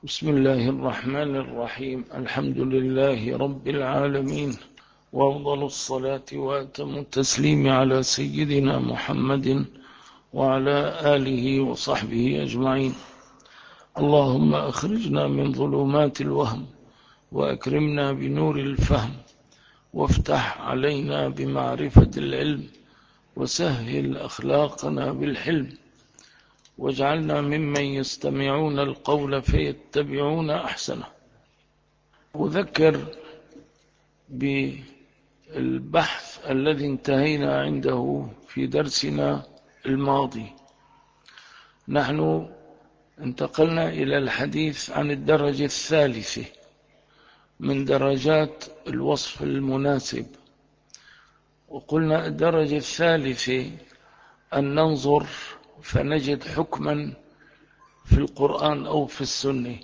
بسم الله الرحمن الرحيم. الحمد لله رب العالمين، وأفضل الصلاة وأتم التسليم على سيدنا محمد وعلى آله وصحبه أجمعين. اللهم أخرجنا من ظلمات الوهم وأكرمنا بنور الفهم، وافتح علينا بمعرفة العلم، وسهل أخلاقنا بالحلم، واجعلنا ممن يستمعون القول فيتبعون أحسنه. أذكر بالبحث الذي انتهينا عنده في درسنا الماضي. نحن انتقلنا إلى الحديث عن الدرجة الثالثة من درجات الوصف المناسب، وقلنا الدرجة الثالثة أن ننظر فنجد حكما في القرآن أو في السنة.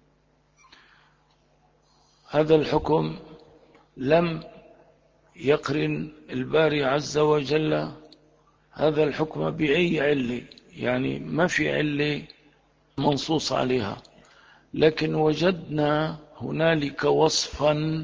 هذا الحكم لم يقرن الباري عز وجل هذا الحكم بأي علة، يعني ما في علة منصوص عليها، لكن وجدنا هنالك وصفا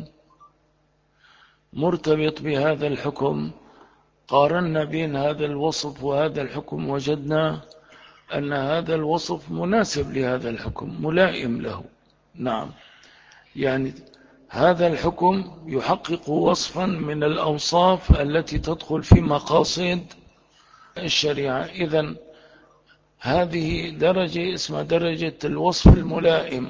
مرتبط بهذا الحكم. قارنا بين هذا الوصف وهذا الحكم، وجدنا أن هذا الوصف مناسب لهذا الحكم، ملائم له. نعم، يعني هذا الحكم يحقق وصفا من الأوصاف التي تدخل في مقاصد الشريعة. إذن هذه درجة اسمها درجة الوصف الملائم.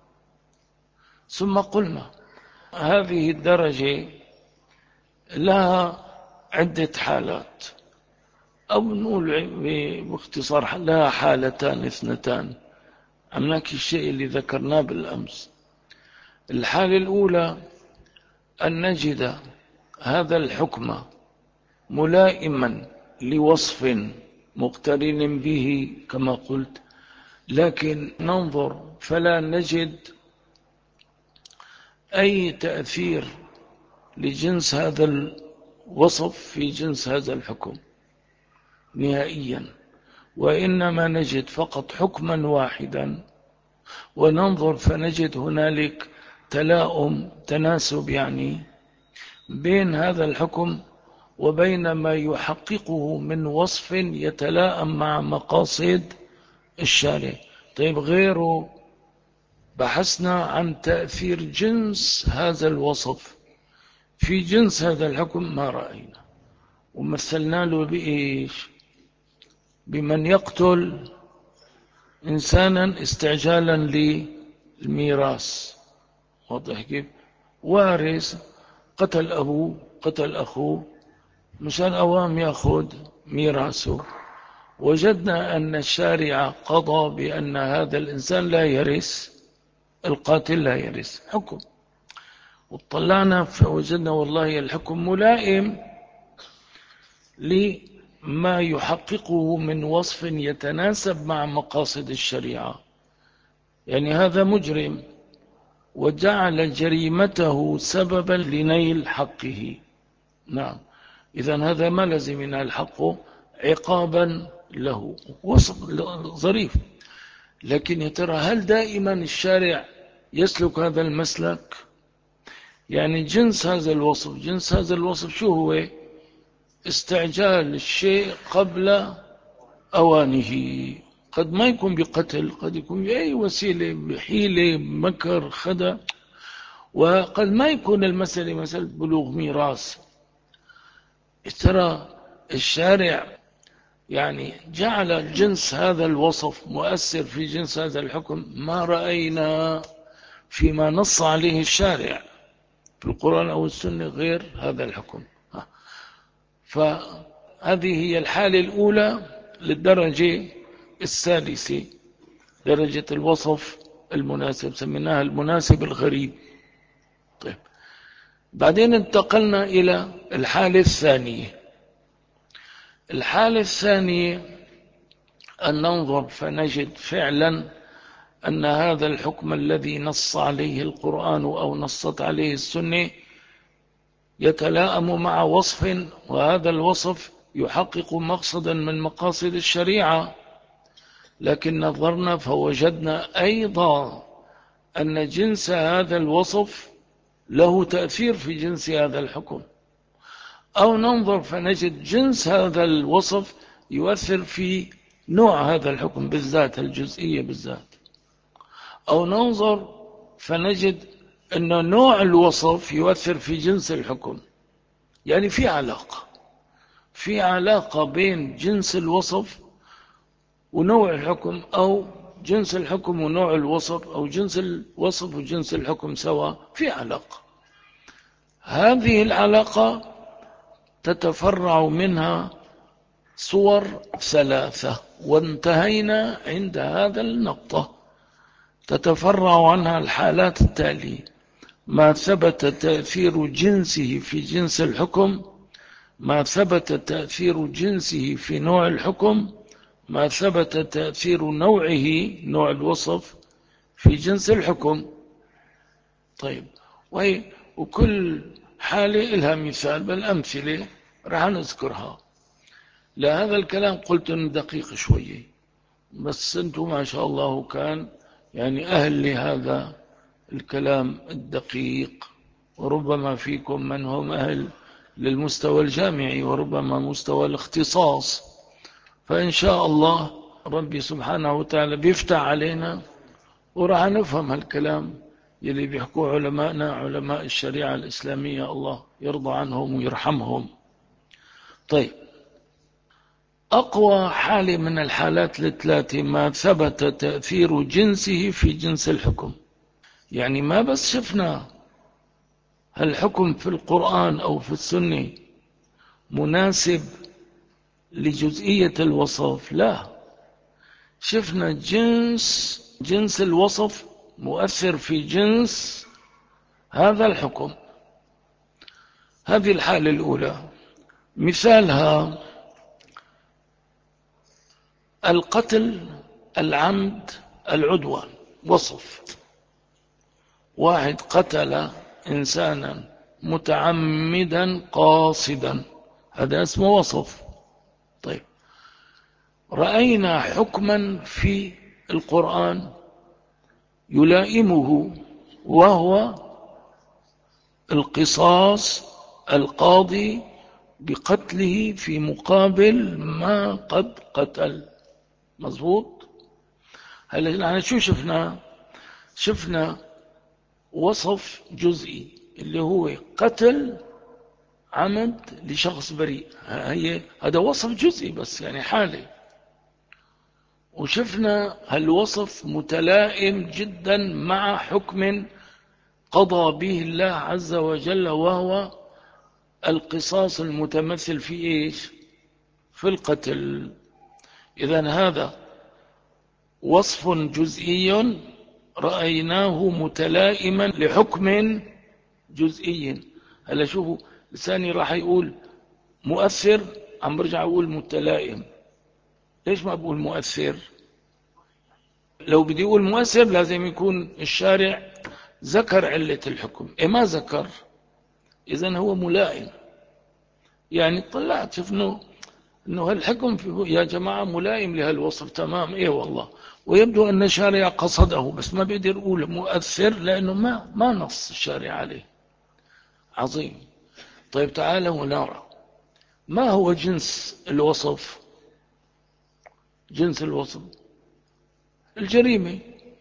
ثم قلنا هذه الدرجة لها عدة حالات، أو نقول باختصار لها حالتان اثنتان، أملاك الشيء اللي ذكرناه بالأمس. الحالة الأولى أن نجد هذا الحكم ملائما لوصف مقترن به كما قلت، لكن ننظر فلا نجد أي تأثير لجنس هذا الوصف في جنس هذا الحكم نهائيا، وإنما نجد فقط حكما واحدا، وننظر فنجد هنالك تلاؤم تناسب يعني بين هذا الحكم وبين ما يحققه من وصف يتلائم مع مقاصد الشارع. طيب غيره بحثنا عن تأثير جنس هذا الوصف في جنس هذا الحكم، ما رأينا، ومثلنا له بإيش؟ بمن يقتل إنسانا استعجالا للميراث. واضح كيف؟ وارث قتل أبوه قتل أخوه مشان أوام يأخذ ميراثه. وجدنا أن الشارع قضى بأن هذا الإنسان لا يرث، القاتل لا يرث، حكم. وطلعنا فوجدنا والله الحكم ملائم لما يحققه من وصف يتناسب مع مقاصد الشريعة. يعني هذا مجرم وجعل جريمته سببا لنيل حقه. نعم، إذن هذا ما لازم ينال حقه عقابا له، وصف ظريف. لكن يا ترى هل دائما الشارع يسلك هذا المسلك؟ يعني جنس هذا الوصف شو هو؟ استعجال الشيء قبل أوانه. قد ما يكون بقتل، قد يكون بأي وسيلة، بحيلة، مكر، خدع، وقد ما يكون المسألة مسألة بلوغ ميراث. ترى الشارع يعني جعل جنس هذا الوصف مؤثر في جنس هذا الحكم، ما رأينا فيما نص عليه الشارع في القرآن أو السنة غير هذا الحكم. فهذه هي الحالة الأولى للدرجة الثالثة، درجة الوصف المناسب، سميناها المناسب الغريب. طيب، بعدين انتقلنا إلى الحالة الثانية. الحالة الثانية أن ننظر فنجد فعلا أن هذا الحكم الذي نص عليه القرآن أو نصت عليه السنة يتلائم مع وصف، وهذا الوصف يحقق مقصدا من مقاصد الشريعة. لكن نظرنا فوجدنا أيضا أن جنس هذا الوصف له تأثير في جنس هذا الحكم، أو ننظر فنجد جنس هذا الوصف يؤثر في نوع هذا الحكم بالذات، الجزئية بالذات، أو ننظر فنجد أن نوع الوصف يؤثر في جنس الحكم. يعني في علاقة بين جنس الوصف ونوع الحكم، أو جنس الحكم ونوع الوصف، أو جنس الوصف وجنس الحكم سوا، في علاقة. هذه العلاقة تتفرع منها صور ثلاثة، وانتهينا عند هذا النقطة. تتفرع عنها الحالات التالية: ما ثبت تأثير جنسه في جنس الحكم، ما ثبت تأثير جنسه في نوع الحكم، ما ثبت تأثير نوعه، نوع الوصف، في جنس الحكم. طيب، وكل حالة لها مثال، بل أمثلة راح نذكرها. لهذا الكلام قلت إنه دقيق شوية، بس أنتم ما شاء الله كان يعني أهل لهذا الكلام الدقيق، وربما فيكم من هم أهل للمستوى الجامعي، وربما مستوى الاختصاص. فإن شاء الله ربي سبحانه وتعالى بيفتح علينا وراح نفهم هالكلام يلي بيحكوه علماءنا، علماء الشريعة الإسلامية، الله يرضى عنهم ويرحمهم. طيب، أقوى حالة من الحالات الثلاثة ما ثبت تأثير جنسه في جنس الحكم. يعني ما بس شفنا هالحكم في القرآن أو في السنة مناسب لجزئية الوصف، لا، شفنا جنس الوصف مؤثر في جنس هذا الحكم. هذه الحالة الأولى، مثالها القتل العمد العدوان. وصف: واحد قتل إنسانا متعمدا قاصدا، هذا اسمه وصف. طيب، رأينا حكما في القرآن يلائمه، وهو القصاص، القاضي بقتله في مقابل ما قد قتل. مظبوط؟ هلا نحن شو شفنا وصف جزئي اللي هو قتل عمد لشخص بريء، هذا وصف جزئي بس، يعني حالة. وشفنا هالوصف متلائم جدا مع حكم قضى به الله عز وجل، وهو القصاص المتمثل في إيش؟ في القتل. إذن هذا وصف جزئي رأيناه متلائما لحكم جزئي. هلا شوفوا، لساني راح يقول مؤثر، عم برجع أقول متلائم. ليش ما بقول مؤثر؟ لو بدي أقول مؤثر لازم يكون الشارع ذكر علة الحكم، ما ذكر، إذن هو ملائم. يعني طلعت شفنا انه هالحكم يا جماعة ملائم لهالوصف تمام، والله. ويبدو ان الشارع قصده، بس ما بيقدر يقول مؤثر لانه ما نص الشارع عليه. عظيم. طيب، تعالوا نرى ما هو جنس الوصف. جنس الوصف الجريمة.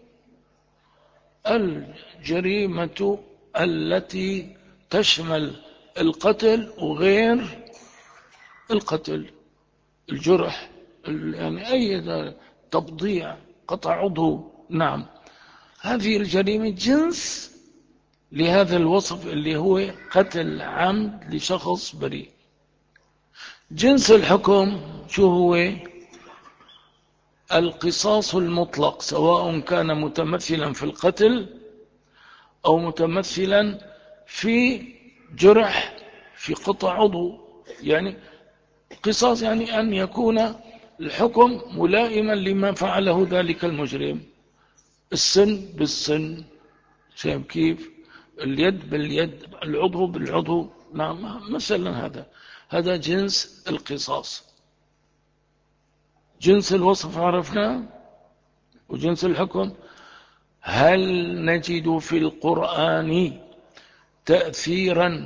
الجريمة التي تشمل القتل وغير القتل، الجرح، يعني أي تبضيع، قطع عضو. نعم، هذه الجريمة جنس لهذا الوصف اللي هو قتل عمد لشخص بريء. جنس الحكم شو هو؟ القصاص المطلق، سواء كان متمثلا في القتل أو متمثلا في جرح، في قطع عضو. يعني قصاص يعني أن يكون الحكم ملائما لما فعله ذلك المجرم. السن بالسن، شايف كيف؟ اليد باليد، العضو بالعضو. نعم، مثلا هذا جنس القصاص. جنس الوصف عرفنا، وجنس الحكم. هل نجد في القرآن تأثيرا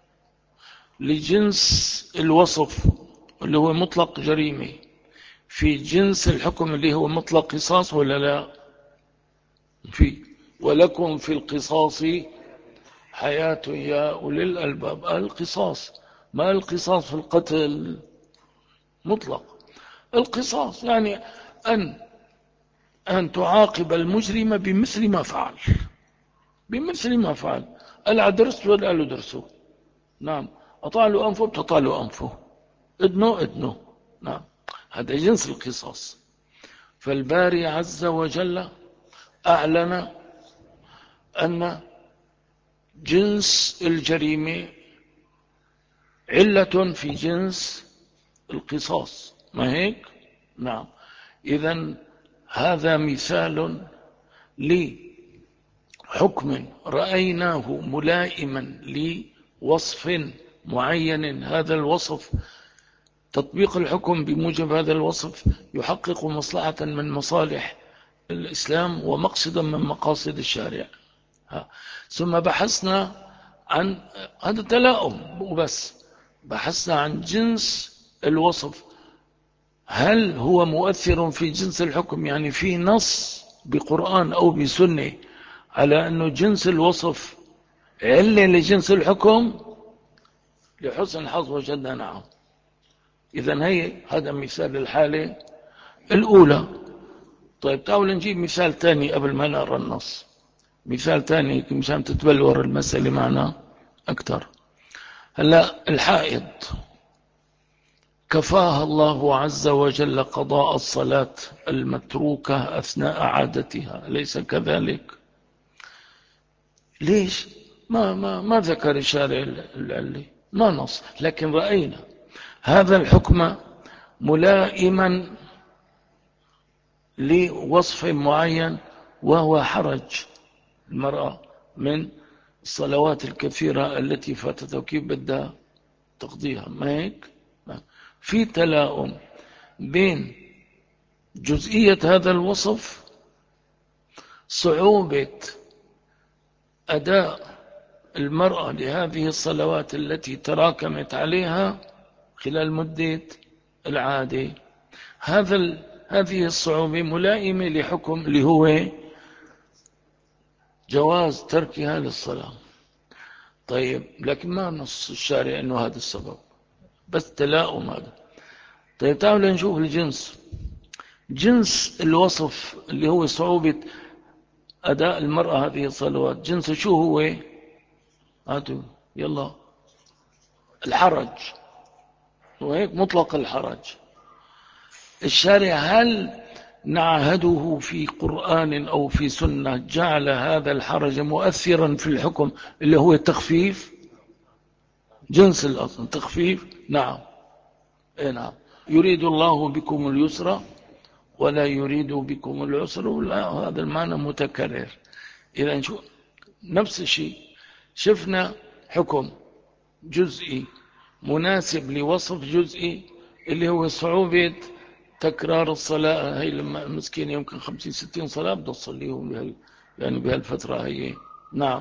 لجنس الوصف اللي هو مطلق جريمة في جنس الحكم اللي هو مطلق قصاص ولا لا؟ في ولكم في القصاص حياة يا أولي الألباب. القصاص، ما القصاص في القتل مطلق. القصاص يعني أن تعاقب المجرم بمثل ما فعل، بمثل ما فعل. ألا درست ولا له درسه؟ نعم. أطع له أنفه بتطع له أنفه، ادنه ادنه. نعم، هذا جنس القصاص. فالباري عز وجل أعلن أن جنس الجريمة علة في جنس القصاص، ما هيك؟ نعم. إذن هذا مثال لحكم رأيناه ملائما لوصف معين. هذا الوصف، تطبيق الحكم بموجب هذا الوصف يحقق مصلحة من مصالح الإسلام ومقصدا من مقاصد الشارع. ثم بحثنا عن هذا تلاؤم وبس، بحثنا عن جنس الوصف. هل هو مؤثر في جنس الحكم؟ يعني في نص بقرآن أو بسنة على أنه جنس الوصف علة لجنس الحكم؟ لحسن الحظ وجدنا نعم. إذن هذا مثال الحالة الأولى. طيب تعالوا نجيب مثال تاني قبل ما نقرأ النص، مثال تاني مشان تتبلور المسألة معنا أكثر. هلا الحائض كفاها الله عز وجل قضاء الصلاة المتروكة أثناء عادتها، أليس كذلك؟ ليش ما ذكر الشارع العلي؟ ما نص، لكن رأينا هذا الحكم ملائما لوصف معين، وهو حرج المرأة من الصلوات الكثيرة التي فاتت وكيف بدها تقضيها، ما هيك؟ في تلاؤم بين جزئية هذا الوصف، صعوبة أداء المرأة لهذه الصلوات التي تراكمت عليها خلال مدة العادة. هذه الصعوبة ملائمة لحكم اللي هو جواز تركها للصلاة. طيب لكن ما نص الشارع أنه هذا السبب، بس تلاؤم هذا. طيب تعالوا نشوف الجنس، جنس الوصف اللي هو صعوبة أداء المرأة هذه الصلوات، جنسه شو هو؟ هاتوا يلا. الحرج، وهيك مطلق الحرج. الشارع هل نعهده في قرآن أو في سنة جعل هذا الحرج مؤثرا في الحكم اللي هو التخفيف؟ جنس الأصل تخفيف. نعم، اي نعم. يريد الله بكم اليسر ولا يريد بكم العسر، لا هذا المعنى متكرر. إذا شو نفس الشيء، شفنا حكم جزئي مناسب لوصف جزئي اللي هو صعوبة تكرار الصلاة. هي لما المسكين يمكن 50-60 صلاة بدها تصليهم يعني بهالفترة هي. نعم،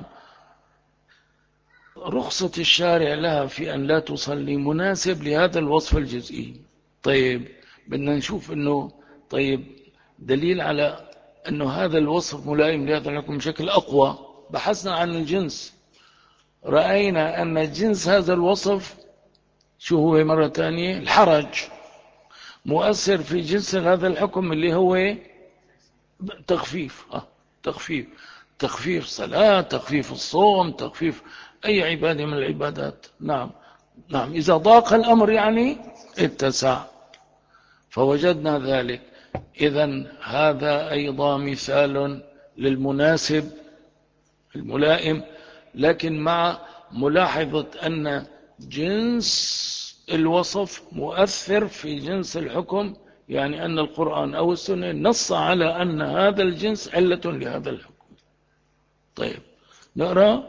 رخصة الشارع لها في أن لا تصلي مناسب لهذا الوصف الجزئي. طيب بدنا نشوف أنه طيب دليل على أنه هذا الوصف ملائم لهذا الحكم بشكل أقوى. بحثنا عن الجنس، رأينا أن جنس هذا الوصف شو هو؟ مرة ثانية الحرج مؤثر في جنس هذا الحكم اللي هو تخفيف. تخفيف صلاة، تخفيف الصوم، تخفيف أي عبادة من العبادات. نعم نعم، إذا ضاق الأمر يعني اتسع، فوجدنا ذلك. إذن هذا أيضا مثال للمناسب الملائم، لكن مع ملاحظة أن جنس الوصف مؤثر في جنس الحكم، يعني أن القرآن أو السنة نص على أن هذا الجنس علة لهذا الحكم. طيب نقرأ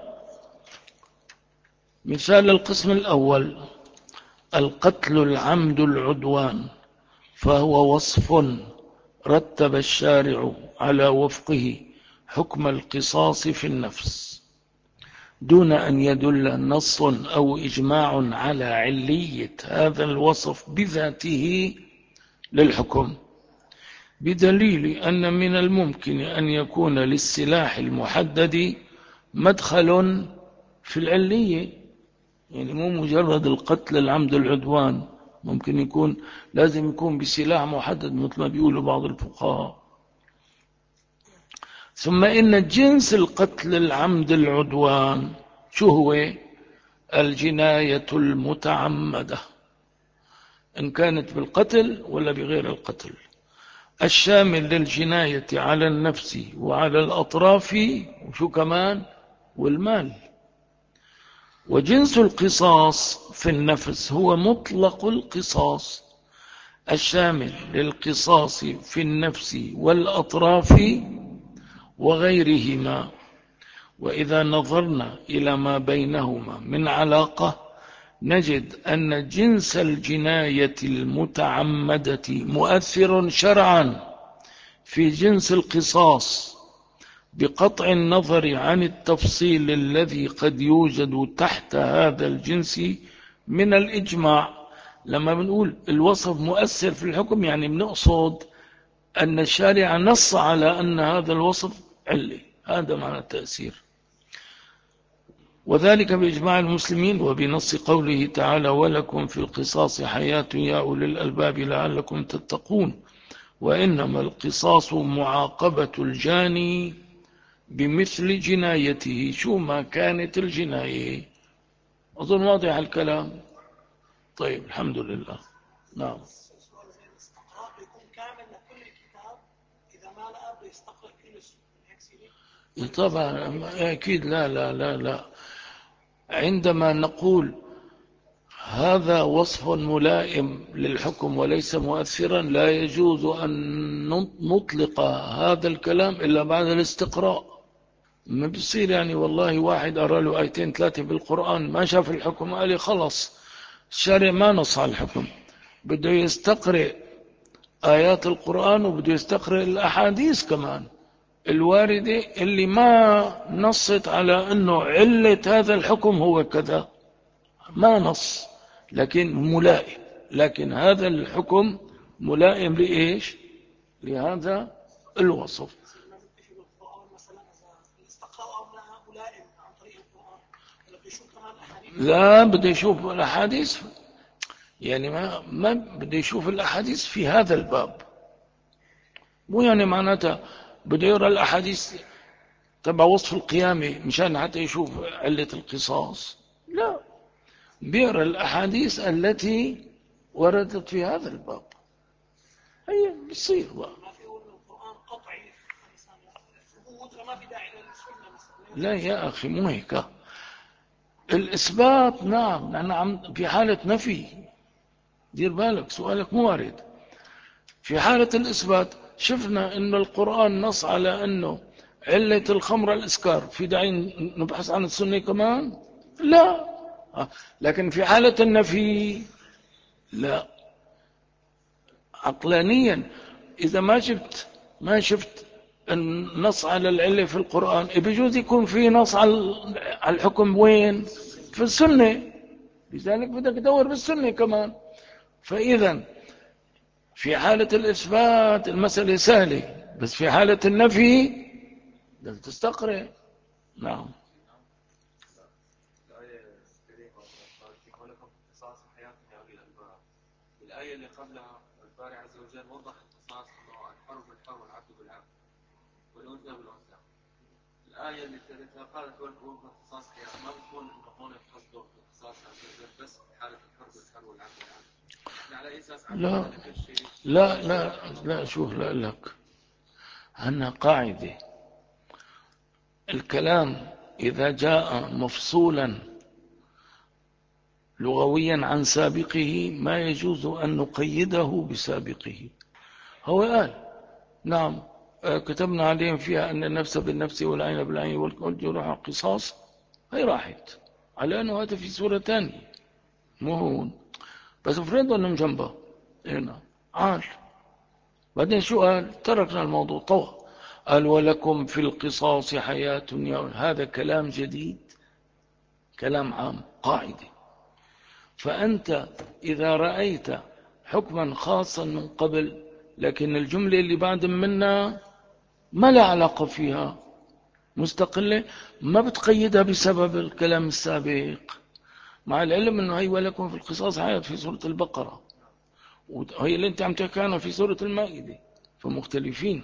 مثال القسم الأول: القتل العمد العدوان، فهو وصف رتب الشارع على وفقه حكم القصاص في النفس دون أن يدل نص أو إجماع على علية هذا الوصف بذاته للحكم، بدليل أن من الممكن أن يكون للسلاح المحدد مدخل في العلية. يعني مو مجرد القتل العمد العدوان، ممكن يكون لازم يكون بسلاح محدد مثل ما بيقولوا بعض الفقهاء. ثم إن جنس القتل العمد العدوان شو هو؟ الجناية المتعمدة، إن كانت بالقتل ولا بغير القتل، الشامل للجناية على النفس وعلى الأطراف وشو كمان والمال. وجنس القصاص في النفس هو مطلق القصاص الشامل للقصاص في النفس والأطراف وغيرهما. وإذا نظرنا إلى ما بينهما من علاقة نجد أن جنس الجناية المتعمدة مؤثر شرعا في جنس القصاص، بقطع النظر عن التفصيل الذي قد يوجد تحت هذا الجنس من الإجماع. لما بنقول الوصف مؤثر في الحكم يعني بنقصد أن الشارع نص على أن هذا الوصف علي، هذا معنى التأثير، وذلك بإجماع المسلمين وبنص قوله تعالى ولكم في القصاص حياة يا أولي الألباب لعلكم تتقون. وإنما القصاص معاقبة الجاني بمثل جنايته شو ما كانت الجناية. أظن واضح الكلام. طيب الحمد لله. نعم. طبعا أكيد لا لا لا لا. عندما نقول هذا وصف ملائم للحكم وليس مؤثرا لا يجوز أن نطلق هذا الكلام إلا بعد الاستقراء. ما بيصير يعني والله واحد أرى له آيتين ثلاثة بالقرآن ما شاف الحكم قال لي خلص الشارع ما نص على الحكم، بده يستقرئ آيات القرآن وبده يستقرئ الأحاديث كمان الواردة اللي ما نصت على أنه علة هذا الحكم هو كذا، ما نص لكن ملائم، لكن هذا الحكم ملائم لإيش؟ لهذا الوصف. لا بده يشوف الأحاديث، يعني ما بده يشوف الأحاديث في هذا الباب، مو يعني معناتها بده يرى الأحاديث تبع وصف القيامة مشان حتى يشوف علة القصاص، لا بيقرأ الأحاديث التي وردت في هذا الباب، هي بتصير بقى. لا يا أخي مو هيك. الإثبات نعم، نحن عم في حالة نفي، دير بالك سؤالك مو وارد. في حالة الإثبات شفنا أن القرآن نص على أنه علة الخمر الإسكار، في داعي نبحث عن السنة كمان؟ لا. لكن في حالة النفي لا، عقلانيا إذا ما شفت النص على العلة في القرآن بيجوز يكون في نص على الحكم وين؟ في السنة، لذلك بدك تدور بالسنة كمان. فإذا في حالة الإثبات المسألة سهلة، بس في حالة النفي لازم تستقرئ. نعم. الآية اللي قبلها الباري عز وجل وضح القصاص أنه الحر بالحر والعبد بالعبد والأنثى بالأنثى. الآية اللي قالت ولكم القصاص ما بتكون إنه هون قصده القصاص عز وجل بس في حالة الحر بالحر والعبد بالعبد. على أي أساس لا لا لا لا شوف لا لك هنا قاعدة، الكلام إذا جاء مفصولا لغويا عن سابقه ما يجوز أن نقيده بسابقه. هو قال نعم كتبنا عليهم فيها أن النفس بالنفس والعين بالعين والجروح قصاص، هي راحت على أنه هذا في سورة ثانية مو هون، بس افرضوا أنهم جنبه هنا عال، بعدين شو قال؟ تركنا الموضوع طوى. قال ولكم في القصاص حياة هذا كلام جديد، كلام عام، قاعدة. فأنت إذا رأيت حكما خاصا من قبل، لكن الجملة اللي بعد منا ما لا علاقة فيها، مستقلة، ما بتقيدها بسبب الكلام السابق، مع العلم أنه هي ولكم في القصاص حياة في سورة البقرة، وهي اللي انت عم تحكي عنها في سورة المائدة، فمختلفين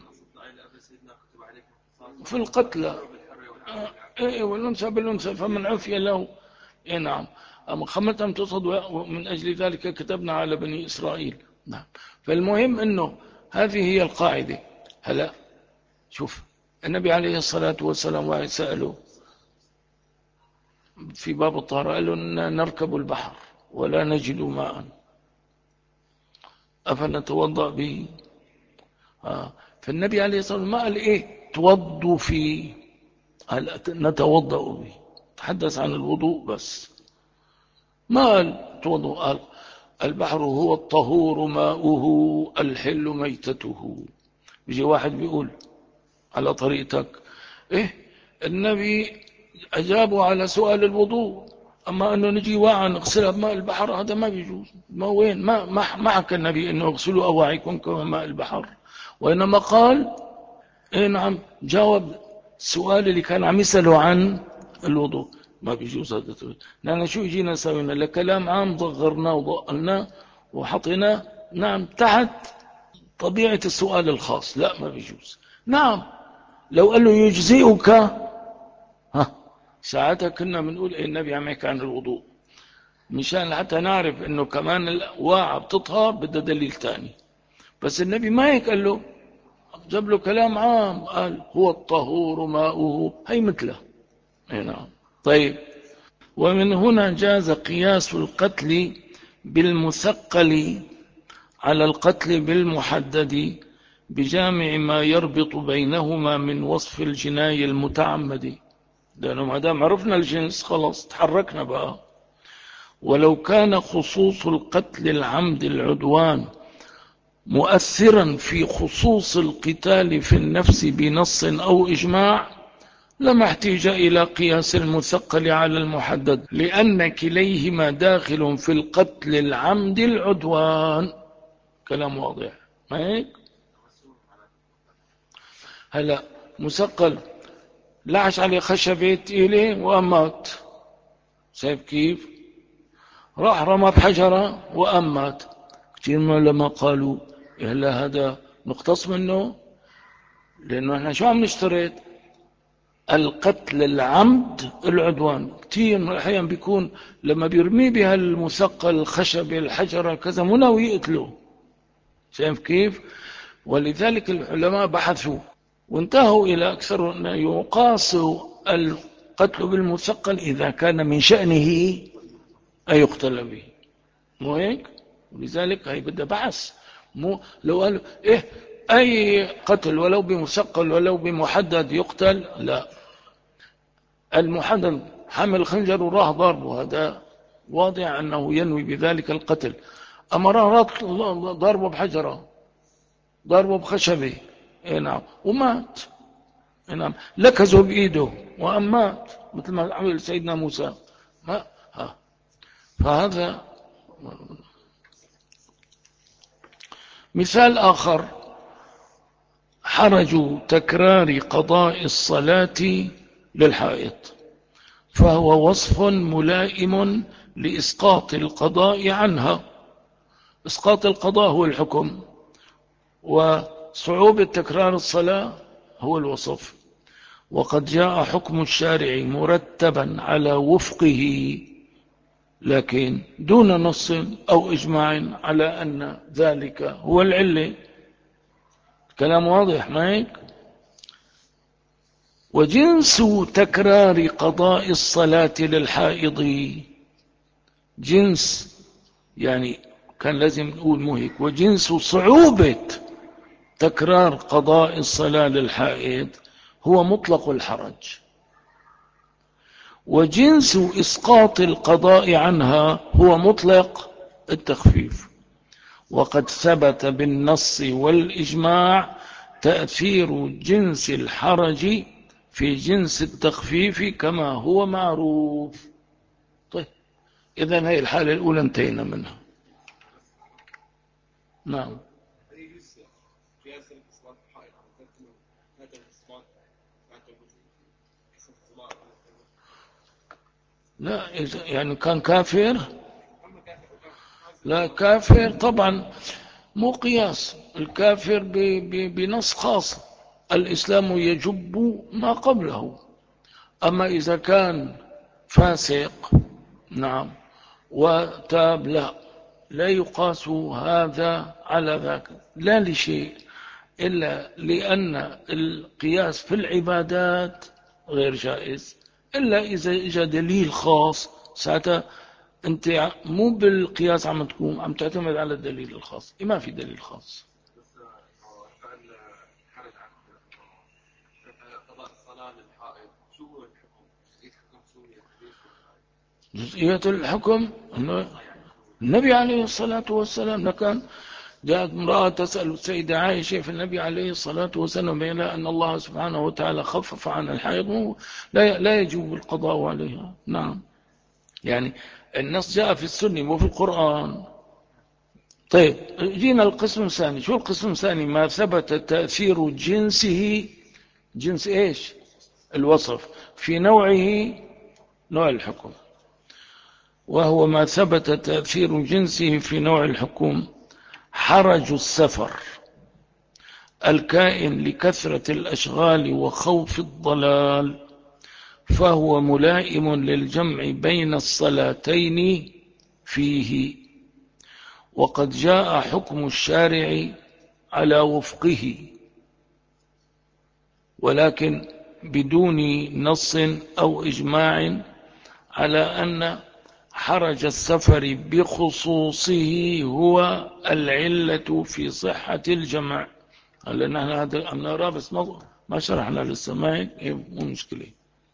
في القتلى. ايه والأنثى بالأنثى فمن عفي له. ايه نعم. أما خمتهم تصد من أجل ذلك كتبنا على بني إسرائيل. نعم. فالمهم أنه هذه هي القاعدة. هلا شوف النبي عليه الصلاة والسلام واحد سأله في باب الطهارة، قال له نركب البحر ولا نجد ماء أفنتوضأ به؟ فالنبي عليه الصلاة والسلام ما قال إيه توضوا فيه، قال نتوضأ به، تحدث عن الوضوء بس، ما قال توضوا. قال البحر هو الطهور ماؤه الحل ميتته. بيجي واحد بيقول على طريقتك إيه النبي أجابوا على سؤال الوضوء، أما أنه نجي واعا نغسلها بماء البحر هذا ما بيجوز. ما وين ما حكى النبي أنه اغسلوا أواعيكم كما ماء البحر، وإنما قال إيه نعم، جاوب السؤال اللي كان عم يسأله عن الوضوء. ما بيجوز هذا. نحن شو جينا سوينا لكلام عام ضغرناه وضقلناه وحطيناه نعم تحت طبيعة السؤال الخاص. لا ما بيجوز. نعم لو قال له يجزئك ساعتها كنا بنقول إيه النبي عم يحكي عن الوضوء، مشان حتى نعرف انه كمان الواعة بتطهر بدها دليل تاني. بس النبي ما هيك قال له، جاب له كلام عام، قال هو الطهور ماؤه، هي مثله. نعم. طيب ومن هنا جاز قياس القتل بالمثقل على القتل بالمحدد بجامع ما يربط بينهما من وصف الجناية المتعمد، لأنه ما دام عرفنا الجنس خلاص تحركنا بقى. ولو كان خصوص القتل العمد العدوان مؤثرا في خصوص القتال في النفس بنص أو إجماع لما احتاج إلى قياس المثقل على المحدد، لأن كليهما داخل في القتل العمد العدوان. كلام واضح ما هيك؟ هلا مثقل لعش عليه خشبة تقيلة وأمات، شايف كيف؟ راح رمى بحجرة وأمات. كثير من العلماء قالوا هلا هذا نقتص منه، لأنه احنا شو عم نشترط؟ القتل العمد العدوان. كثير من الأحيان بيكون لما بيرمي بها المثقل الخشبة الحجرة كذا مو ناوي يقتله، شايف كيف؟ ولذلك العلماء بحثوا وانتهوا إلى أكثر أن يقاس القتل بالمثقل إذا كان من شأنه أن يقتل به، مو هيك؟ ولذلك هي بدها بحث. مو لو قالوا إيه أي قتل ولو بمثقل ولو بمحدد يقتل، لا، المحدد حمل خنجر وراح ضربه هذا واضح أنه ينوي بذلك القتل. أما راح ضربه بحجرة، ضربه بخشبة، نعم، ومات، نعم، لكزه بإيده وأمات مثل ما عمل سيدنا موسى. ما فهذا مثال آخر، حرج تكرار قضاء الصلاة للحائط، فهو وصف ملائم لإسقاط القضاء عنها. إسقاط القضاء هو الحكم، وصعوبة تكرار الصلاة هو الوصف. وقد جاء حكم الشارع مرتبا على وفقه، لكن دون نص أو إجماع على أن ذلك هو العلة. كلام واضح ما هيك؟ وجنس تكرار قضاء الصلاة للحائض، جنس يعني كان لازم نقول مو هيك، وجنس صعوبة تكرار قضاء الصلاة للحائض هو مطلق الحرج، وجنس إسقاط القضاء عنها هو مطلق التخفيف. وقد ثبت بالنص والإجماع تأثير جنس الحرج في جنس التخفيف كما هو معروف. طيب إذن هي الحالة الأولى انتهينا منها. نعم. لا يعني كان كافر، لا كافر طبعا مو قياس. الكافر بنص خاص، الإسلام يجب ما قبله. أما إذا كان فاسق نعم وتاب لا يقاس هذا على ذاك، لا لشيء إلا لأن القياس في العبادات غير جائز إلا إذا إجا دليل خاص. ساعتها أنت مو بالقياس عم تعتمد على الدليل الخاص، ما في دليل خاص. جزئية الحكم النبي عليه الصلاة والسلام كان جاءت امرأة تسأل السيدة عائشة في النبي عليه الصلاة والسلام بين أن الله سبحانه وتعالى خفف عن الحيض لا يجوب القضاء عليها. نعم يعني النص جاء في السنة وفي القرآن. طيب جينا القسم الثاني. شو القسم الثاني؟ ما ثبت تأثير جنسه، جنس ايش؟ الوصف في نوعه، نوع الحكم، وهو ما ثبت تأثير جنسه في نوع الحكم. حرج السفر الكائن لكثرة الأشغال وخوف الضلال، فهو ملائم للجمع بين الصلاتين فيه، وقد جاء حكم الشارع على وفقه، ولكن بدون نص أو إجماع على أن حرج السفر بخصوصه هو العلة في صحة الجمع. لأن هذا نرى بس ما شرحنا لسه، ما مو مشكلة.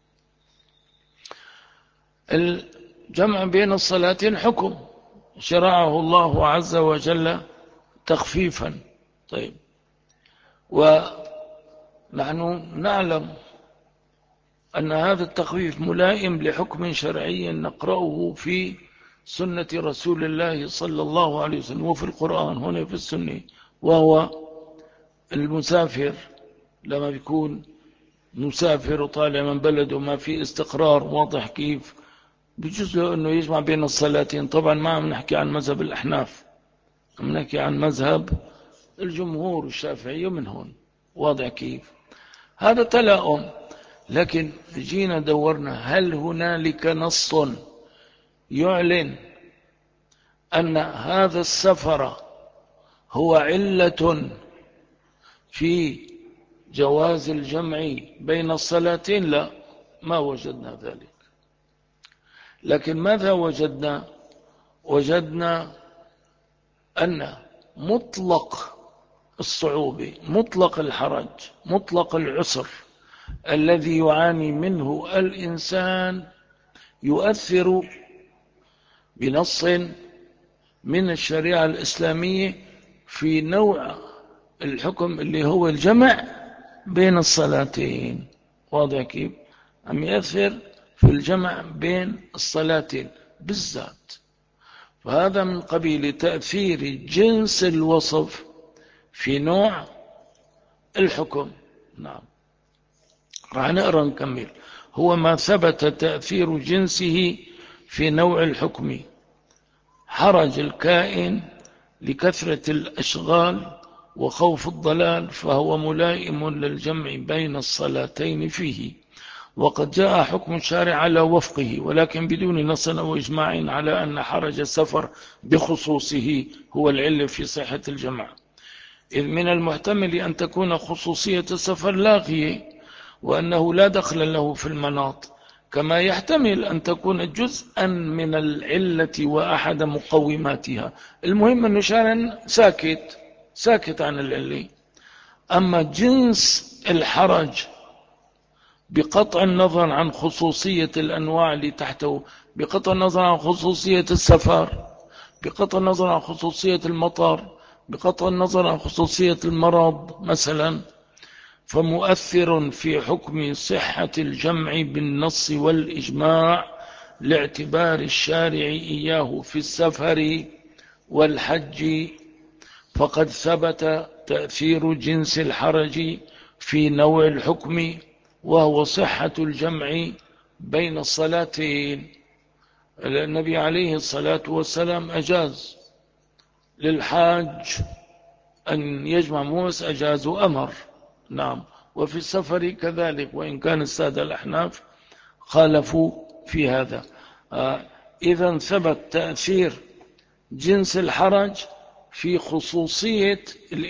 الجمع بين الصلاتين حكم شرعه الله عز وجل تخفيفا. طيب ونحن نعلم أن هذا التخفيف ملائم لحكم شرعي نقرأه في سنة رسول الله صلى الله عليه وسلم وفي القرآن هنا في السنة، وهو المسافر لما بيكون مسافر وطالع من بلده ما في استقرار واضح كيف بيجوز له أنه يجمع بين الصلاتين. طبعا ما عم نحكي عن مذهب الأحناف، عم نحكي عن مذهب الجمهور الشافعي من هون، واضح كيف هذا تلاؤم. لكن جينا دورنا هل هنالك نص يعلن أن هذا السفر هو علة في جواز الجمع بين الصلاتين؟ لا، ما وجدنا ذلك. لكن ماذا وجدنا؟ وجدنا أن مطلق الصعوبة، مطلق الحرج، مطلق العسر الذي يعاني منه الإنسان يؤثر بنص من الشريعة الإسلامية في نوع الحكم اللي هو الجمع بين الصلاتين. واضح كيف؟ عم يأثر في الجمع بين الصلاتين بالذات، فهذا من قبيل تأثير جنس الوصف في نوع الحكم. نعم راح نقرأ نكمل. هو ما ثبت تأثير جنسه في نوع الحكم، حرج الكائن لكثرة الأشغال وخوف الضلال، فهو ملائم للجمع بين الصلاتين فيه، وقد جاء حكم الشارع على وفقه، ولكن بدون نص أو إجماع على أن حرج السفر بخصوصه هو العلة في صحة الجمع، إذ من المحتمل أن تكون خصوصية السفر لاغية وأنه لا دخل له في المناط، كما يحتمل أن تكون جزءا من العلة وأحد مقوماتها. المهم أنه شارع ساكت عن العلة. أما جنس الحرج بقطع النظر عن خصوصية الأنواع اللي تحته، بقطع النظر عن خصوصية السفر، بقطع النظر عن خصوصية المطر، بقطع النظر عن خصوصية المرض مثلا، فمؤثر في حكم صحة الجمع بالنص والإجماع لاعتبار الشارع إياه في السفر والحج، فقد ثبت تأثير جنس الحرج في نوع الحكم، وهو صحة الجمع بين الصلاتين. النبي عليه الصلاة والسلام أجاز للحاج أن يجمع، موس أجاز أمر. نعم. وفي السفر كذلك، وإن كان السادة الأحناف خالفوا في هذا. إذن ثبت تأثير جنس الحرج في خصوصية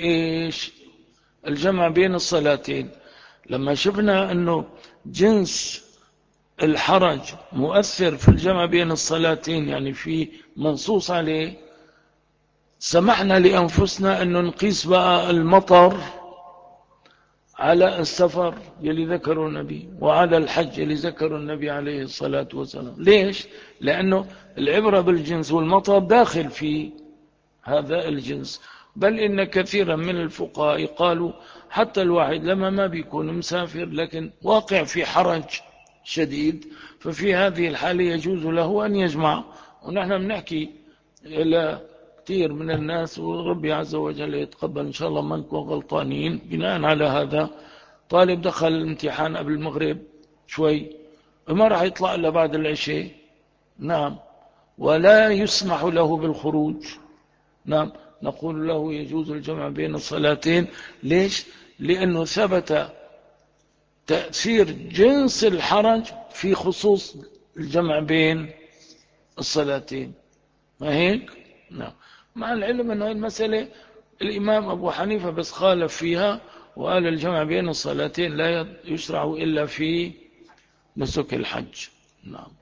الجمع بين الصلاتين. لما شفنا أنه جنس الحرج مؤثر في الجمع بين الصلاتين، يعني في منصوص عليه، سمحنا لأنفسنا أن نقيس بقى المطر على السفر يلي ذكروا النبي، وعلى الحج يلي ذكروا النبي عليه الصلاة والسلام. ليش؟ لأنه العبرة بالجنس، والمطر داخل في هذا الجنس. بل إن كثيرا من الفقهاء قالوا حتى الواحد لما ما بيكون مسافر لكن واقع في حرج شديد، ففي هذه الحالة يجوز له أن يجمع. ونحن بنحكي إلى كثير من الناس، وربي عز وجل يتقبل إن شاء الله ما نكون غلطانين. بناء على هذا، طالب دخل الامتحان قبل المغرب شوي، وما راح يطلع إلا بعد العشاء. نعم. ولا يسمح له بالخروج. نعم. نقول له يجوز الجمع بين الصلاتين. ليش؟ لأنه ثبت تأثير جنس الحرج في خصوص الجمع بين الصلاتين. ما هيك؟ نعم. مع العلم أن المسألة الإمام أبو حنيفة بس خالف فيها، وقال الجمع بين الصلاتين لا يشرع إلا في نسك الحج. نعم.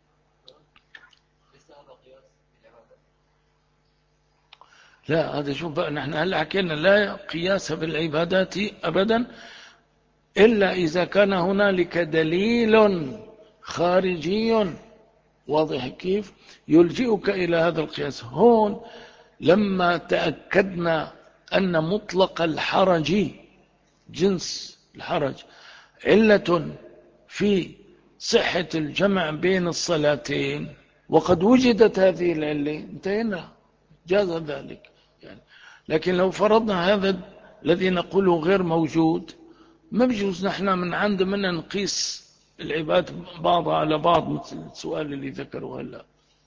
لا، هذا شوف بقى، نحن هلا حكينا لا قياس بالعبادات أبدا إلا إذا كان هنالك دليل خارجي واضح كيف يلجئك إلى هذا القياس. هون لما تأكدنا أن مطلق الحرج، جنس الحرج، علة في صحة الجمع بين الصلاتين، وقد وجدت هذه العلة، انتهينا، جاز ذلك يعني. لكن لو فرضنا هذا الذي نقوله غير موجود، ما بجوز نحن من عند منا نقيس العباد بعضها على بعض، مثل السؤال اللي ذكره هلا.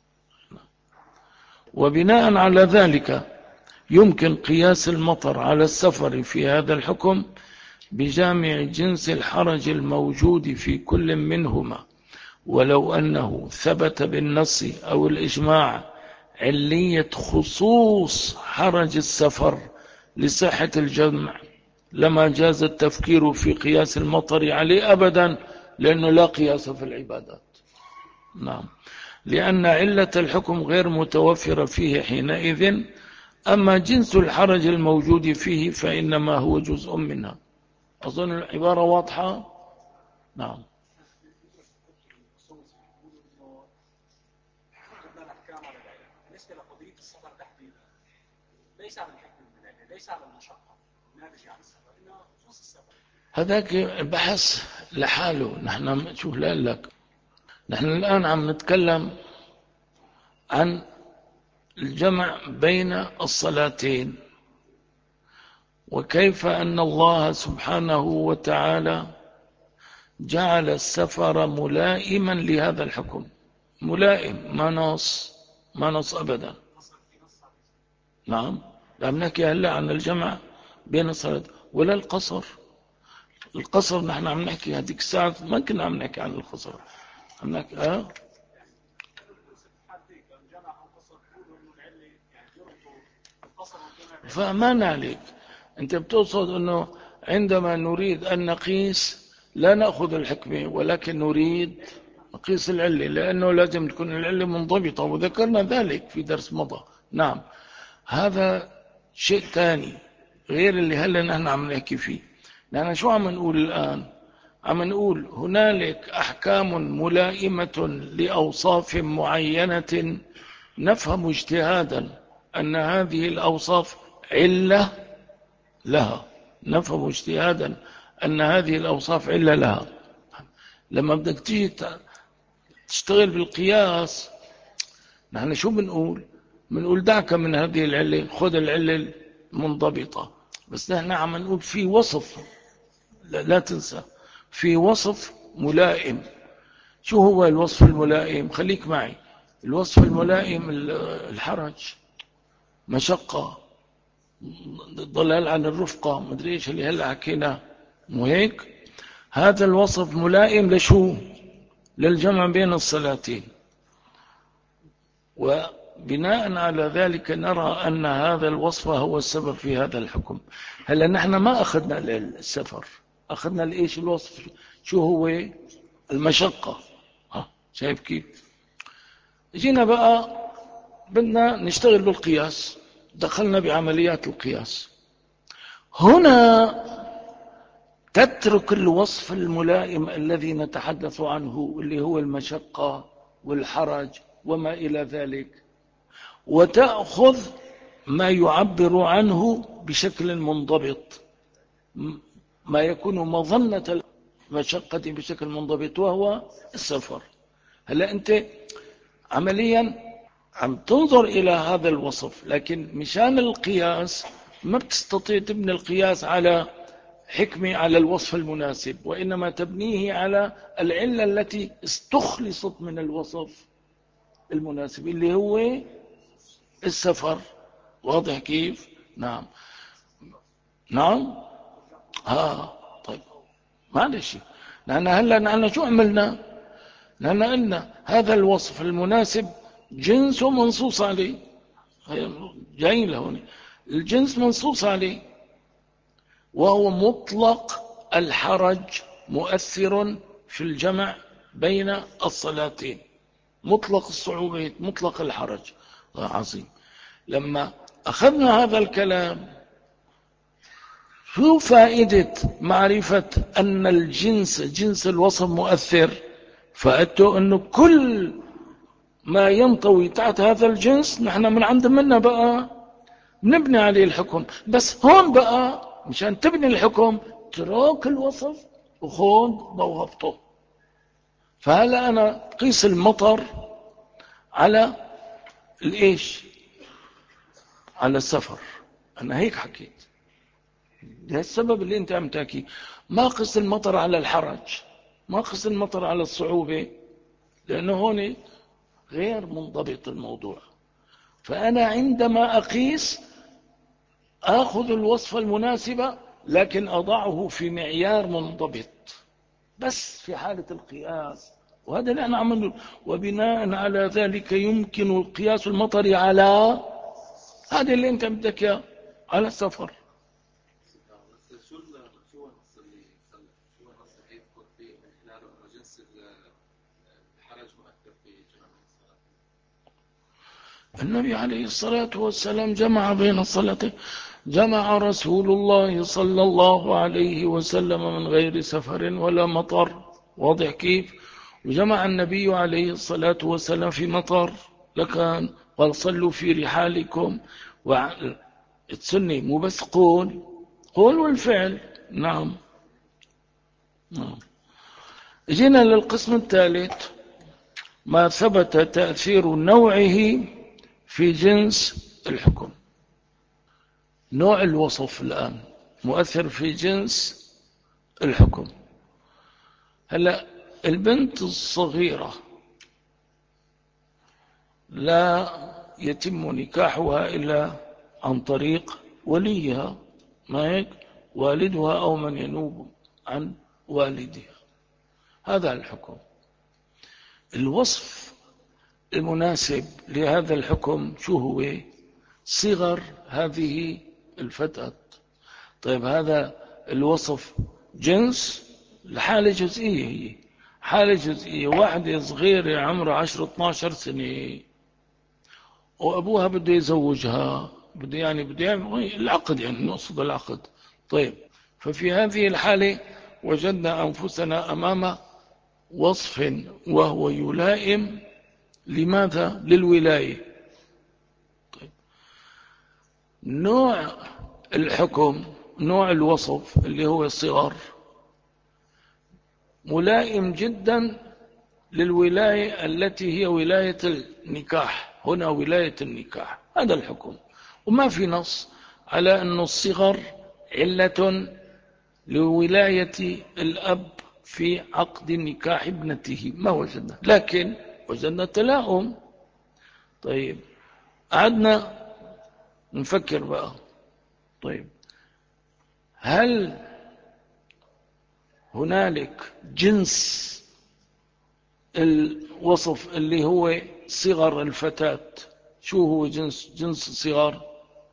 وبناء على ذلك يمكن قياس المطر على السفر في هذا الحكم بجامع جنس الحرج الموجود في كل منهما، ولو أنه ثبت بالنص أو الإجماع علية خصوص حرج السفر لصحة الجمع لما جاز التفكير في قياس المطر عليه أبدا، لأنه لا قياس في العبادات. نعم. لأن علة الحكم غير متوفرة فيه حينئذ. أما جنس الحرج الموجود فيه فإنما هو جزء منها. أظن العبارة واضحة. نعم. بالنسبة لقضية السفر تحديدا ليس على الحكم المنعي، ليس على المشقة الناتجة عن السفر، إنما خصوص السفر. هذاك بحث لحاله. نحن شوف لك، نحن الآن عم نتكلم عن الجمع بين الصلاتين، وكيف أن الله سبحانه وتعالى جعل السفر ملائما لهذا الحكم. ملائم، ما نص أبدا. نعم. لا بنحكي هلا عن الجمع بين الصلاة ولا القصر. القصر نحن عم نحكي هذيك الساعة ما كنا عم نحكي عن القصر، عم نحكي فما عليك. انت بتقصد انه عندما نريد ان نقيس لا نأخذ الحكمة، ولكن نريد نقيس العلة، لأنه لازم تكون العلة منضبطة، وذكرنا ذلك في درس مضى. نعم. هذا شيء ثاني غير اللي هلا نحن عم نحكي فيه. نحن شو عم نقول الآن؟ عم نقول هنالك أحكام ملائمة لأوصاف معينة، نفهم اجتهادا أن هذه الأوصاف علة لها. نفهم اجتهادا أن هذه الأوصاف علة لها. لما بدك تيجي تشتغل بالقياس، نحن شو بنقول دعك من هذه العلة، خذ العلة المنضبطة. بس نحن عم نقول في وصف، لا تنسى، في وصف ملائم. شو هو الوصف الملائم؟ خليك معي. الوصف الملائم الحرج، مشقة، ضلال عن الرفقة، مدري ايش اللي هلا حكينا، مو هيك؟ هذا الوصف ملائم لشو؟ للجمع بين الصلاتين. وبناء على ذلك نرى أن هذا الوصف هو السبب في هذا الحكم. هلا نحن ما أخذنا السفر، أخذنا الإيش الوصف، شو هو؟ المشقة. شايف كيف؟ جينا بقى بدنا نشتغل بالقياس، دخلنا بعمليات القياس. هنا تترك الوصف الملائم الذي نتحدث عنه اللي هو المشقة والحرج وما إلى ذلك، وتأخذ ما يعبر عنه بشكل منضبط، ما يكون مظنة المشقة بشكل منضبط، وهو السفر. هلا أنت عمليا عم تنظر إلى هذا الوصف، لكن مشان القياس ما بتستطيع تبني القياس على حكمة على الوصف المناسب، وإنما تبنيه على العلة التي استخلصت من الوصف المناسب اللي هو السفر. واضح كيف؟ نعم. نعم. طيب معلش، لأن هلا نحن شو عملنا؟ لأن قلنا هذا الوصف المناسب جنس منصوص عليه، جايين لهون، الجنس منصوص عليه، وهو مطلق الحرج مؤثر في الجمع بين الصلاتين، مطلق الصعوبة، مطلق الحرج. عظيم. لما أخذنا هذا الكلام، شو فائدة معرفة أن الجنس، جنس الوصف مؤثر؟ فأتوا أنه كل ما ينطوي تحت هذا الجنس نحن من عند منا بقى نبني عليه الحكم. بس هون بقى مشان تبني الحكم تراك الوصف وخذ ضوابطه. فهلا أنا قيس المطر على الإيش؟ على السفر. أنا هيك حكيت، ده السبب اللي أنت عم تحكي. ما قيس المطر على الحرج، ما قيس المطر على الصعوبة، لأنه هون غير منضبط الموضوع. فأنا عندما أقيس أخذ الوصف المناسبة، لكن أضعه في معيار منضبط بس في حالة القياس. وهذا اللي احنا عملنا. وبناء على ذلك يمكن القياس المطري على هذا اللي انت بدك اياه، على السفر. شو النص اللي يذكر فيه من خلاله انه جنس الحرج مؤثر في جمع الصلاة؟ النبي عليه الصلاة والسلام جمع بين الصلاتين، جمع رسول الله صلى الله عليه وسلم من غير سفر ولا مطر. واضح كيف؟ وجمع النبي عليه الصلاة والسلام في مطر، لكان قال صلوا في رحالكم. السنة مو بس قول والفعل. نعم. جينا للقسم الثالث، ما ثبت تأثير نوعه في جنس الحكم. نوع الوصف الآن مؤثر في جنس الحكم. هلا البنت الصغيرة لا يتم نكاحها إلا عن طريق وليها، ما هيك؟ والدها أو من ينوب عن والدها. هذا الحكم. الوصف المناسب لهذا الحكم شو هو؟ صغر هذه الفتاة. طيب هذا الوصف جنس لحالة جزئية، هي حالة جزئية. واحدة صغيرة عمرها 10-12 سنة وأبوها بده يزوجها، بده يعمل العقد، يعني نقصد العقد. طيب ففي هذه الحالة وجدنا أنفسنا أمام وصف وهو يلائم لماذا؟ للولاية. طيب نوع الحكم، نوع الوصف اللي هو الصغر، ملائم جدا للولاية التي هي ولاية النكاح. هنا ولاية النكاح هذا الحكم، وما في نص على أن الصغر علة لولاية الأب في عقد نكاح ابنته، ما وجدنا، لكن وجدنا تلاؤم. طيب قعدنا نفكر بقى، طيب هل هنالك جنس الوصف اللي هو صغر الفتاة؟ شو هو جنس الصغار؟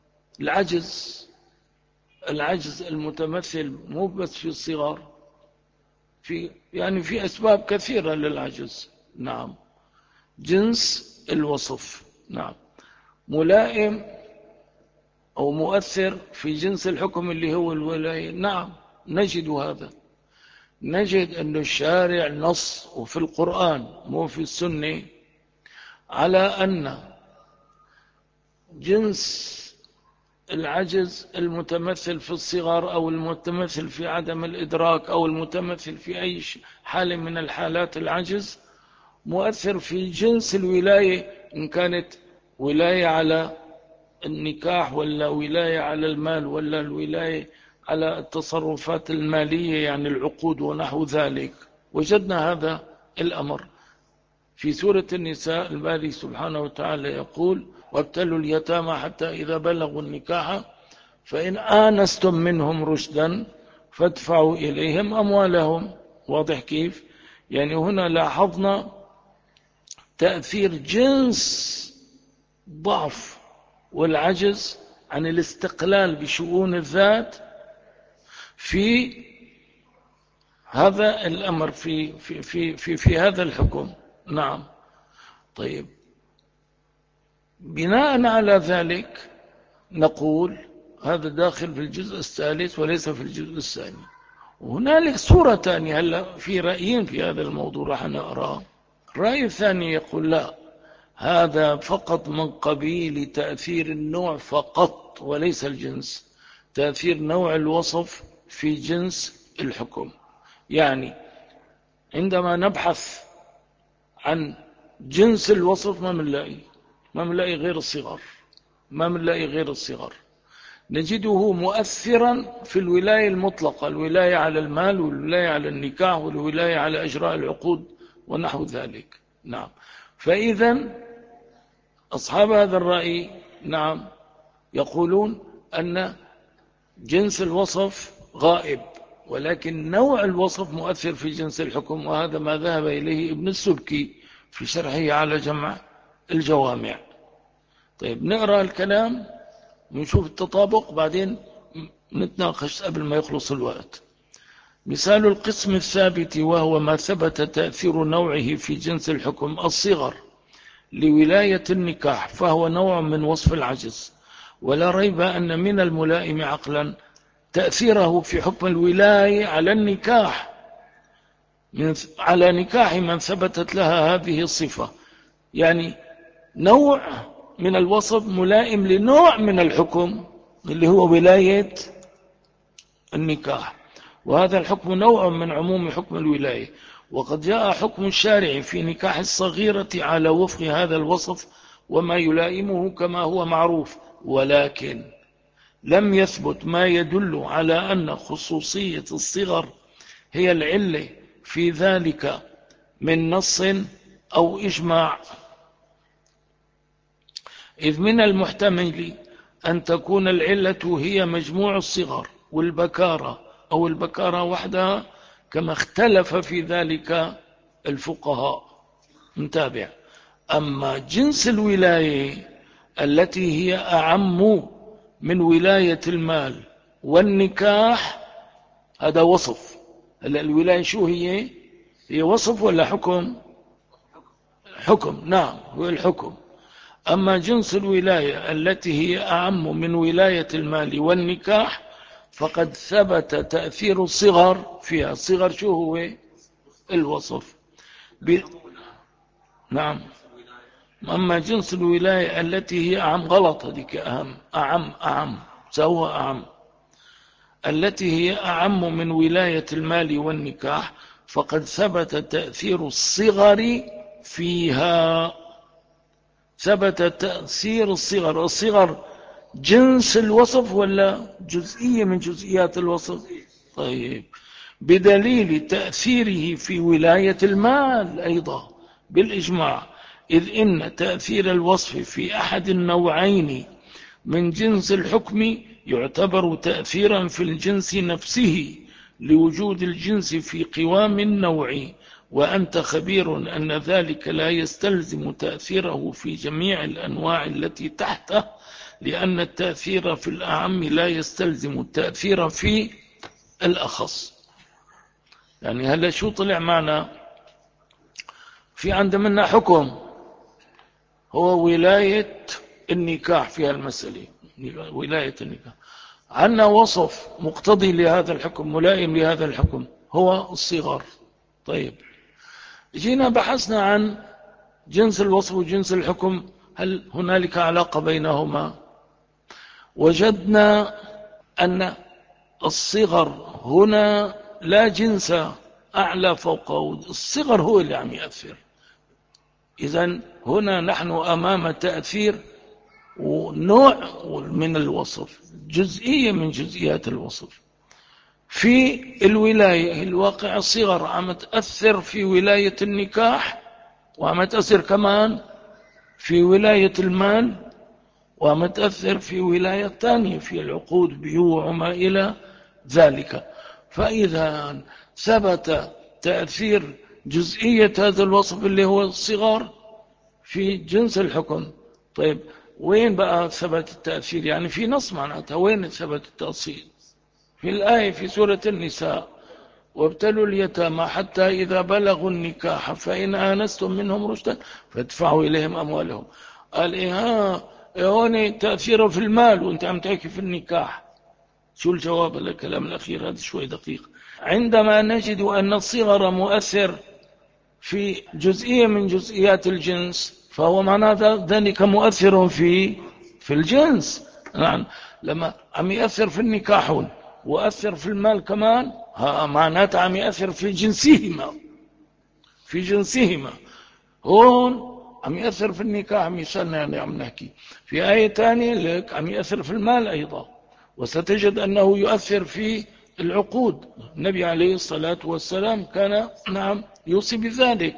العجز المتمثل مو بس في الصغار، يعني في أسباب كثيرة للعجز. نعم، جنس الوصف نعم ملائم أو مؤثر في جنس الحكم اللي هو الولاية. نعم نجد هذا، نجد أن الشارع نص وفي القرآن مو في السنة على أن جنس العجز المتمثل في الصغر أو المتمثل في عدم الإدراك أو المتمثل في أي حالة من الحالات العجز مؤثر في جنس الولاية، إن كانت ولاية على النكاح ولا ولاية على المال ولا الولاية على التصرفات المالية يعني العقود ونحو ذلك. وجدنا هذا الأمر في سورة النساء. الباري سبحانه وتعالى يقول: وابتلوا اليتامى حتى إذا بلغوا النكاح فإن آنستم منهم رشدا فادفعوا إليهم أموالهم. واضح كيف؟ يعني هنا لاحظنا تأثير جنس ضعف والعجز عن الاستقلال بشؤون الذات في هذا الأمر، في هذا الحكم. نعم. طيب بناء على ذلك نقول هذا داخل في الجزء الثالث وليس في الجزء الثاني. وهنالك صورة ثانية، هلا في رأيين في هذا الموضوع راح نقرأ. الرأي الثاني يقول لا، هذا فقط من قبيل تأثير النوع فقط وليس الجنس، تأثير نوع الوصف في جنس الحكم. يعني عندما نبحث عن جنس الوصف ما بنلاقي غير الصغر، نجده مؤثرا في الولاية المطلقة، الولاية على المال والولاية على النكاح والولاية على إجراء العقود ونحو ذلك. نعم. فإذا أصحاب هذا الرأي نعم يقولون أن جنس الوصف غائب، ولكن نوع الوصف مؤثر في جنس الحكم، وهذا ما ذهب إليه ابن السبكي في شرحه على جمع الجوامع. طيب نقرأ الكلام ونشوف التطابق بعدين نتناقش قبل ما يخلص الوقت. مثال القسم الثابت وهو ما ثبت تأثير نوعه في جنس الحكم الصغر لولاية النكاح، فهو نوع من وصف العجز، ولا ريب أن من الملائم عقلا تأثيره في حكم الولاية على النكاح على نكاح من ثبتت لها هذه الصفة. يعني نوع من الوصف ملائم لنوع من الحكم اللي هو ولاية النكاح، وهذا الحكم نوع من عموم حكم الولاية. وقد جاء حكم الشارع في نكاح الصغيرة على وفق هذا الوصف وما يلائمه كما هو معروف، ولكن لم يثبت ما يدل على أن خصوصية الصغر هي العلة في ذلك من نص أو إجماع، إذ من المحتمل أن تكون العلة هي مجموع الصغر والبكارة أو البكارة وحدها، كما اختلف في ذلك الفقهاء. نتابع. أما جنس الولاية التي هي أعم من ولاية المال والنكاح هذا وصف. هلا الولاية شو هي وصف ولا حكم؟ حكم. نعم هو الحكم. أما جنس الولاية التي هي أعم من ولاية المال والنكاح فقد ثبت تأثير الصغر فيها. الصغر شو هو؟ الوصف. نعم. أما جنس الولاية التي هي أعم، غلط هذيك، أعم سوى أعم. التي هي أعم من ولاية المال والنكاح، فقد ثبت تأثير الصغر فيها. ثبت تأثير الصغر. الصغر جنس الوصف ولا جزئية من جزئيات الوصف؟ طيب، بدليل تأثيره في ولاية المال أيضا بالإجماع، إذ إن تأثير الوصف في أحد النوعين من جنس الحكم يعتبر تأثيرا في الجنس نفسه لوجود الجنس في قوام النوع، وأنت خبير أن ذلك لا يستلزم تأثيره في جميع الأنواع التي تحته، لأن التأثير في الأعم لا يستلزم التأثير في الأخص. يعني هلا شو طلع معنا؟ في عند منا حكم هو ولاية النكاح في المسألة، ولاية النكاح. عندنا وصف مقتضي لهذا الحكم، ملائم لهذا الحكم، هو الصغر. طيب، جينا بحثنا عن جنس الوصف وجنس الحكم، هل هنالك علاقة بينهما؟ وجدنا أن الصغر هنا لا جنس أعلى فوقه، الصغر هو اللي عم يأثر. إذن هنا نحن أمام تأثير ونوع من الوصف، جزئية من جزئيات الوصف. في الولاية الواقع الصغر عم تأثر في ولاية النكاح، وعم تأثر كمان في ولاية المال، وعم تأثر في ولاية ثانية في العقود، بيوع وما إلى ذلك. فإذا ثبت تأثير جزئية هذا الوصف اللي هو الصغر في جنس الحكم. طيب، وين بقى ثبت التأثير؟ يعني في نص معناتها وين ثبت التأثير؟ في الآية في سورة النساء: وابتلوا اليتامى حتى إذا بلغوا النكاح فإن آنستم منهم رشدا فادفعوا إليهم أموالهم. قال هون تأثيره في المال وانت عم تحكي في النكاح. شو الجواب للكلام الأخير؟ هذا شوي دقيق. عندما نجد أن الصغر مؤثر في جزئية من جزئيات الجنس، فهو معناه ذلك مؤثر في الجنس. يعني لما عم يأثر في النكاح وأثر في المال كمان، معناته عم يأثر في جنسهما. هون عم يأثر في النكاح مثالنا، يعني عم نحكي في آية تانية لك عم يأثر في المال أيضا، وستجد أنه يؤثر في العقود. النبي عليه الصلاة والسلام كان يوصي بذلك.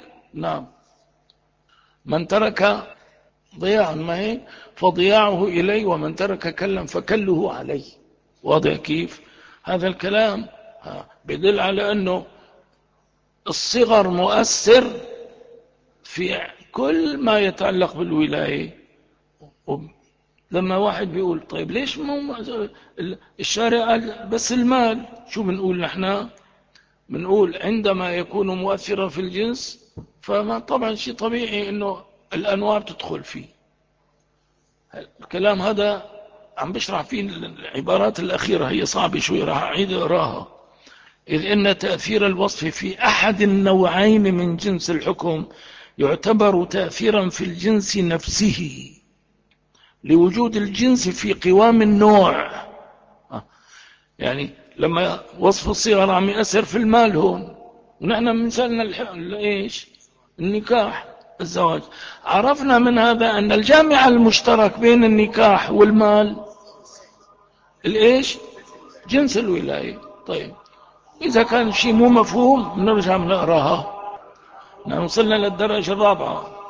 من ترك ضياعا ما هيك فضياعه إليه، ومن ترك كلا فكله عليه. واضح كيف؟ هذا الكلام بدل على أنه الصغر مؤثر في كل ما يتعلق بالولاية. لما واحد بيقول طيب ليش الشارع قال بس المال؟ شو بنقول نحن؟ بنقول عندما يكون مؤثرا في الجنس فما طبعا شيء طبيعي انه الانواع بتدخل فيه. الكلام هذا عم بشرح فيه العبارات الأخيرة، هي صعبة شوي، راح أعيد أقراها. إذ إن تأثير الوصف في أحد النوعين من جنس الحكم يعتبر تأثيرا في الجنس نفسه لوجود الجنس في قوام النوع. يعني لما وصف الصغر عم يأثر في المال هون، ونحن مثالنا إيش؟ النكاح، الزواج. عرفنا من هذا أن الجامع المشترك بين النكاح والمال الإيش؟ جنس الولاية. طيب، إذا كان شيء مو مفهوم نرجع نقراها. وصلنا للدرجة الرابعة.